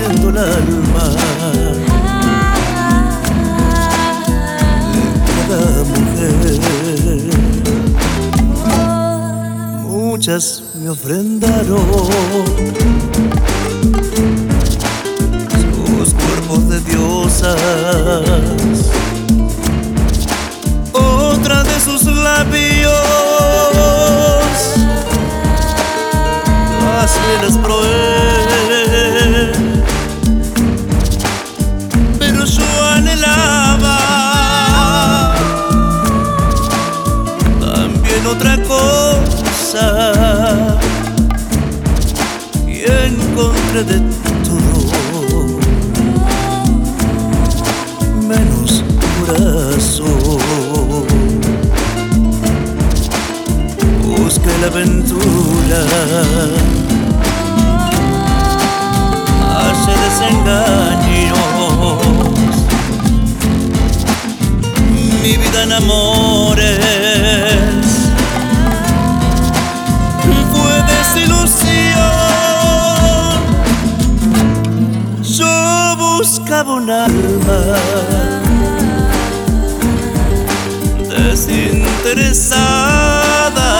conociendo el alma de cada mujer. Muchas me ofrendaron sus cuerpos de diosas, otra de sus labios las mieles probé, pero yo anhelaba también otra cosa y encontré de todo menos corazón. Busqué la aventura, hallé desengaños, mi vida en amores fue desilusión. Yo buscaba un alma desinteresada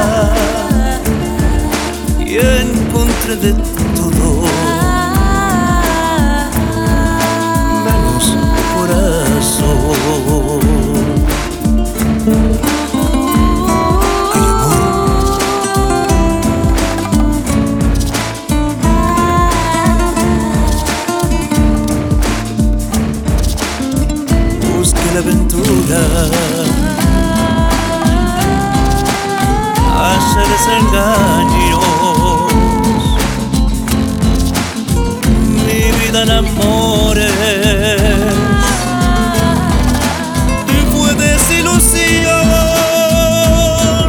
y encontré de todo menos corazón. Ay, amor. Busqué la aventura, hallé desengaños, mi vida en amores fue desilusión.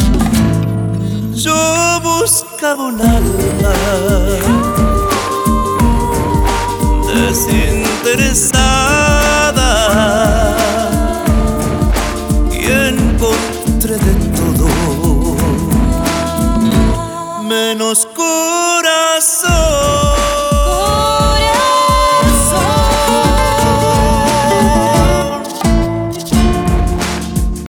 Yo buscaba un alma desinteresada y encontré de todo menos